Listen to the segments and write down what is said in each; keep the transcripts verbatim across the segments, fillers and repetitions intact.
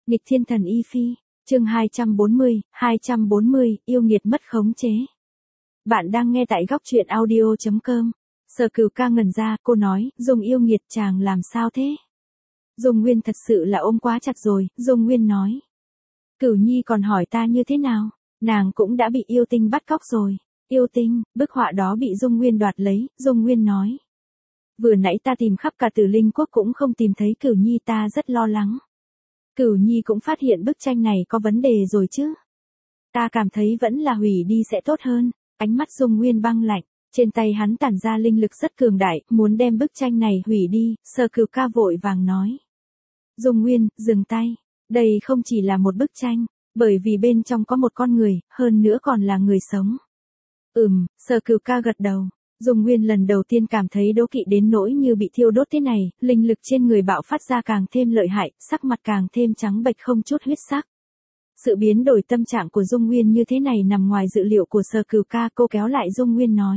Nghịch thiên thần y phi, chương hai trăm bốn mươi, hai trăm bốn mươi, yêu nghiệt mất khống chế. Bạn đang nghe tại góc truyện audio chấm com. Sở Cửu ca ngẩn ra, cô nói, Dung yêu nghiệt chàng làm sao thế? Dung Nguyên thật sự là ôm quá chặt rồi, Dung Nguyên nói. Cửu Nhi còn hỏi ta như thế nào? Nàng cũng đã bị yêu tinh bắt cóc rồi. Yêu tinh, bức họa đó bị Dung Nguyên đoạt lấy, Dung Nguyên nói. Vừa nãy ta tìm khắp cả Tử Linh Quốc cũng không tìm thấy Cửu Nhi, ta rất lo lắng. Cửu Nhi cũng phát hiện bức tranh này có vấn đề rồi chứ. Ta cảm thấy vẫn là hủy đi sẽ tốt hơn. Ánh mắt Dung Nguyên băng lạnh, trên tay hắn tản ra linh lực rất cường đại, muốn đem bức tranh này hủy đi. Sở Cửu ca vội vàng nói. Dung Nguyên, dừng tay. Đây không chỉ là một bức tranh, bởi vì bên trong có một con người, hơn nữa còn là người sống. Ừm, Sở Cửu ca gật đầu. Dung Nguyên lần đầu tiên cảm thấy đố kỵ đến nỗi như bị thiêu đốt thế này, linh lực trên người bạo phát ra càng thêm lợi hại, sắc mặt càng thêm trắng bệch không chút huyết sắc. Sự biến đổi tâm trạng của Dung Nguyên như thế này nằm ngoài dự liệu của Sở Cửu ca, cô kéo lại Dung Nguyên nói.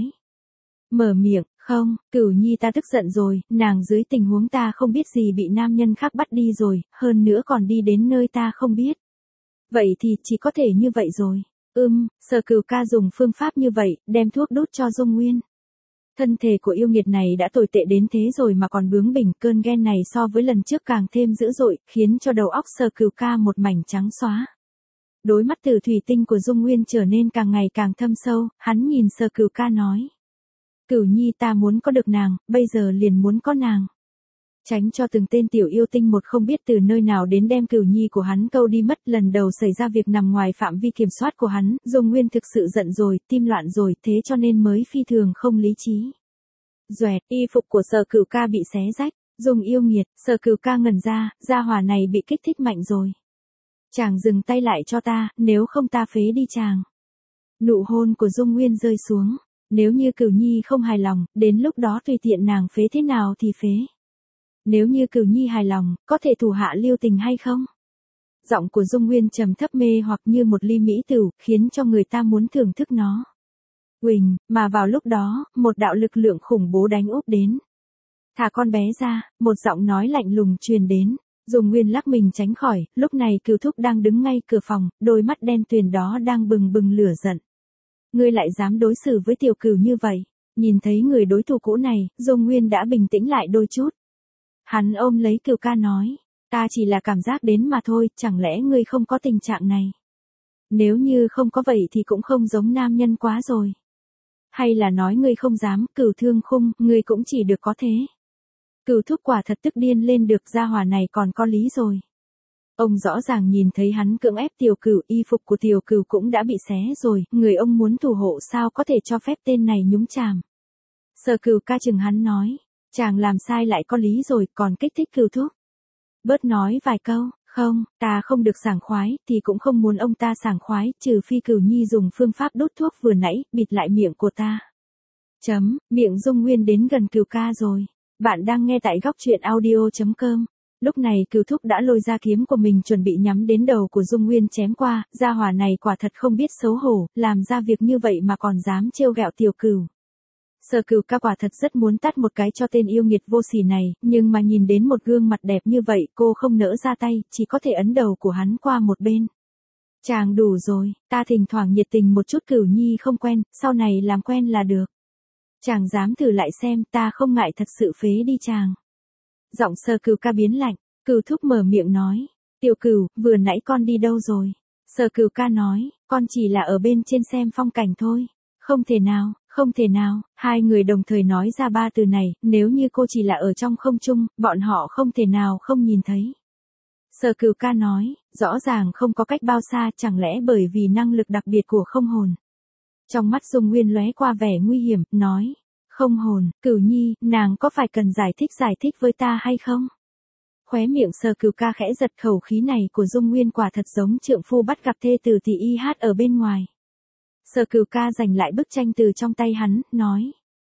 Mở miệng, không, Cửu Nhi ta tức giận rồi, nàng dưới tình huống ta không biết gì bị nam nhân khác bắt đi rồi, hơn nữa còn đi đến nơi ta không biết. Vậy thì chỉ có thể như vậy rồi. Ừm, Sở Cửu ca dùng phương pháp như vậy, đem thuốc đút cho Dung Nguyên. Thân thể của yêu nghiệt này đã tồi tệ đến thế rồi mà còn bướng bỉnh, cơn ghen này so với lần trước càng thêm dữ dội, khiến cho đầu óc Sở Cửu ca một mảnh trắng xóa. Đôi mắt từ thủy tinh của Dung Nguyên trở nên càng ngày càng thâm sâu, hắn nhìn Sở Cửu ca nói. Cửu Nhi ta muốn có được nàng, bây giờ liền muốn có nàng. Tránh cho từng tên tiểu yêu tinh một không biết từ nơi nào đến đem Cửu Nhi của hắn câu đi mất, lần đầu xảy ra việc nằm ngoài phạm vi kiểm soát của hắn, Dung Nguyên thực sự giận rồi, tim loạn rồi, thế cho nên mới phi thường không lý trí. Doẹt, y phục của Sở Cửu ca bị xé rách, Dung yêu nghiệt, Sở Cửu ca ngẩn ra, gia hỏa này bị kích thích mạnh rồi. Chàng dừng tay lại cho ta, nếu không ta phế đi chàng. Nụ hôn của Dung Nguyên rơi xuống, nếu như Cửu Nhi không hài lòng, đến lúc đó tùy tiện nàng phế thế nào thì phế. Nếu như Cửu Nhi hài lòng, có thể thủ hạ lưu tình hay không? Giọng của Dung Nguyên trầm thấp mê hoặc như một ly mỹ tửu, khiến cho người ta muốn thưởng thức nó. Quỳnh, mà vào lúc đó, một đạo lực lượng khủng bố đánh úp đến. Thả con bé ra, một giọng nói lạnh lùng truyền đến. Dung Nguyên lắc mình tránh khỏi, lúc này Cửu Thúc đang đứng ngay cửa phòng, đôi mắt đen tuyền đó đang bừng bừng lửa giận. Ngươi lại dám đối xử với tiểu Cửu như vậy? Nhìn thấy người đối thủ cũ này, Dung Nguyên đã bình tĩnh lại đôi chút. Hắn ôm lấy Cửu ca nói, ta chỉ là cảm giác đến mà thôi, chẳng lẽ ngươi không có tình trạng này? Nếu như không có vậy thì cũng không giống nam nhân quá rồi. Hay là nói ngươi không dám, Cửu Thương Khung, ngươi cũng chỉ được có thế. Cửu Thúc quả thật tức điên lên được, gia hỏa này còn có lý rồi. Ông rõ ràng nhìn thấy hắn cưỡng ép tiểu Cửu, y phục của tiểu Cửu cũng đã bị xé rồi, người ông muốn thủ hộ sao có thể cho phép tên này nhúng chàm. Sở Cửu ca chừng hắn nói. Chàng làm sai lại có lý rồi, còn kích thích Cửu Thúc. Bớt nói vài câu, không, ta không được sảng khoái, thì cũng không muốn ông ta sảng khoái, trừ phi Cửu Nhi dùng phương pháp đốt thuốc vừa nãy, bịt lại miệng của ta. Chấm, miệng Dung Nguyên đến gần Cửu ca rồi. Bạn đang nghe tại góc truyện audio chấm com. Lúc này Cửu Thúc đã lôi ra kiếm của mình chuẩn bị nhắm đến đầu của Dung Nguyên chém qua, gia hỏa này quả thật không biết xấu hổ, làm ra việc như vậy mà còn dám trêu ghẹo tiểu Cửu. Sở Cửu ca quả thật rất muốn tát một cái cho tên yêu nghiệt vô sỉ này, nhưng mà nhìn đến một gương mặt đẹp như vậy, cô không nỡ ra tay, chỉ có thể ấn đầu của hắn qua một bên. Chàng đủ rồi, ta thỉnh thoảng nhiệt tình một chút Cửu Nhi không quen, sau này làm quen là được. Chàng dám thử lại xem, ta không ngại thật sự phế đi chàng. Giọng Sở Cửu ca biến lạnh, Cửu Thúc mở miệng nói, tiểu Cửu, vừa nãy con đi đâu rồi? Sở Cửu ca nói, con chỉ là ở bên trên xem phong cảnh thôi. Không thể nào, không thể nào, hai người đồng thời nói ra ba từ này, nếu như cô chỉ là ở trong không trung, bọn họ không thể nào không nhìn thấy. Sở Cửu ca nói, rõ ràng không có cách bao xa, chẳng lẽ bởi vì năng lực đặc biệt của không hồn. Trong mắt Dung Nguyên lóe qua vẻ nguy hiểm, nói, không hồn, Cửu Nhi, nàng có phải cần giải thích giải thích với ta hay không? Khóe miệng Sở Cửu ca khẽ giật, khẩu khí này của Dung Nguyên quả thật giống trượng phu bắt gặp thê tử tỷ y hát ở bên ngoài. Sở Cửu ca giành lại bức tranh từ trong tay hắn, nói.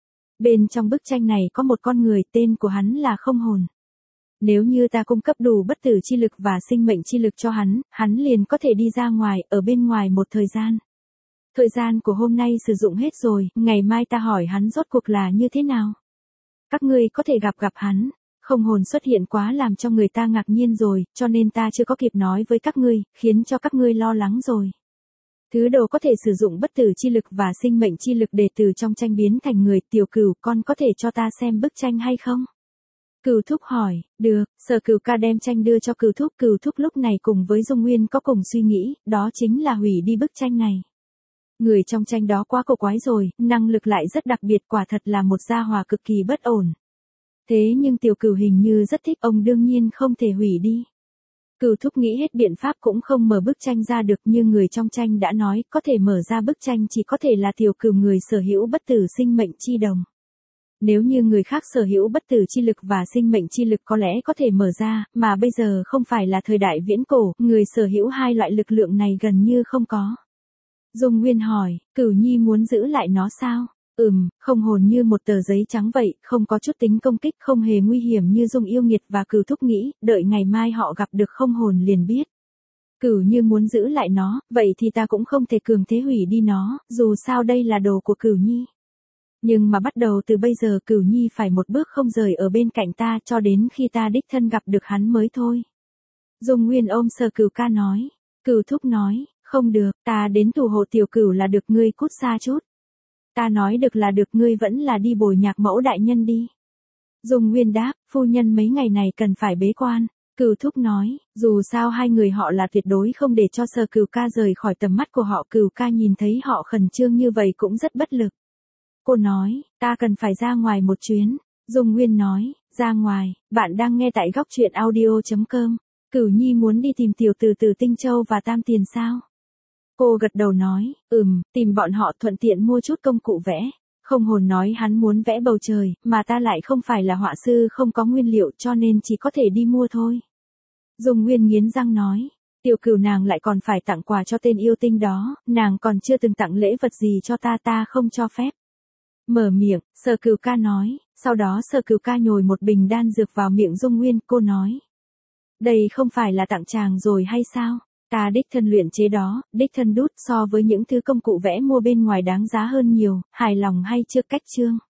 Bên trong bức tranh này có một con người, tên của hắn là không hồn. Nếu như ta cung cấp đủ bất tử chi lực và sinh mệnh chi lực cho hắn, hắn liền có thể đi ra ngoài, ở bên ngoài một thời gian. Thời gian của hôm nay sử dụng hết rồi, ngày mai ta hỏi hắn rốt cuộc là như thế nào. Các ngươi có thể gặp gặp hắn. Không hồn xuất hiện quá làm cho người ta ngạc nhiên rồi, cho nên ta chưa có kịp nói với các ngươi, khiến cho các ngươi lo lắng rồi. Thứ đồ có thể sử dụng bất tử chi lực và sinh mệnh chi lực để từ trong tranh biến thành người. Tiểu Cửu, con có thể cho ta xem bức tranh hay không? Cửu Thúc hỏi. Được. Sở Cửu ca đem tranh đưa cho Cửu Thúc. Cửu Thúc lúc này cùng với Dung Nguyên có cùng suy nghĩ, đó chính là hủy đi bức tranh này. Người trong tranh đó quá cổ quái rồi, năng lực lại rất đặc biệt, quả thật là một gia hỏa cực kỳ bất ổn. Thế nhưng Tiểu Cửu hình như rất thích, ông đương nhiên không thể hủy đi. Cửu Thúc nghĩ hết biện pháp cũng không mở bức tranh ra được, như người trong tranh đã nói, có thể mở ra bức tranh chỉ có thể là Tiểu Cửu người sở hữu bất tử sinh mệnh chi đồng. Nếu như người khác sở hữu bất tử chi lực và sinh mệnh chi lực có lẽ có thể mở ra, mà bây giờ không phải là thời đại viễn cổ, người sở hữu hai loại lực lượng này gần như không có. Dung Nguyên hỏi, Cửu Nhi muốn giữ lại nó sao? Ừm, không hồn như một tờ giấy trắng vậy, không có chút tính công kích, không hề nguy hiểm như Dung Yêu Nghiệt và Cửu Thúc nghĩ, đợi ngày mai họ gặp được không hồn liền biết. Cửu Như muốn giữ lại nó, vậy thì ta cũng không thể cường thế hủy đi nó, dù sao đây là đồ của Cửu Nhi. Nhưng mà bắt đầu từ bây giờ Cửu Nhi phải một bước không rời ở bên cạnh ta cho đến khi ta đích thân gặp được hắn mới thôi. Dung Nguyên ôm Sở Cửu ca nói. Cửu Thúc nói, không được, ta đến thủ hộ Tiểu Cửu là được, ngươi cút xa chút. Ta nói được là được, ngươi vẫn là đi bồi nhạc mẫu đại nhân đi. Dung Nguyên đáp, phu nhân mấy ngày này cần phải bế quan. Cửu Thúc nói, dù sao hai người họ là tuyệt đối không để cho Sở Cửu ca rời khỏi tầm mắt của họ. Cửu ca nhìn thấy họ khẩn trương như vậy cũng rất bất lực. Cô nói, ta cần phải ra ngoài một chuyến. Dung Nguyên nói, ra ngoài, bạn đang nghe tại góc truyện audio chấm com. Cửu Nhi muốn đi tìm tiểu tử từ Tinh Châu và Tam Tiền sao? Cô gật đầu nói, ừm, tìm bọn họ thuận tiện mua chút công cụ vẽ. Không hồn nói hắn muốn vẽ bầu trời, mà ta lại không phải là họa sư, không có nguyên liệu cho nên chỉ có thể đi mua thôi. Dung Nguyên nghiến răng nói, Tiểu Cửu nàng lại còn phải tặng quà cho tên yêu tinh đó, nàng còn chưa từng tặng lễ vật gì cho ta, ta không cho phép. Mở miệng, Sở Cửu ca nói, sau đó Sở Cửu ca nhồi một bình đan dược vào miệng Dung Nguyên, cô nói. Đây không phải là tặng chàng rồi hay sao? Ta đích thân luyện chế đó, đích thân đút, so với những thứ công cụ vẽ mua bên ngoài đáng giá hơn nhiều, hài lòng hay chưa? Cách chương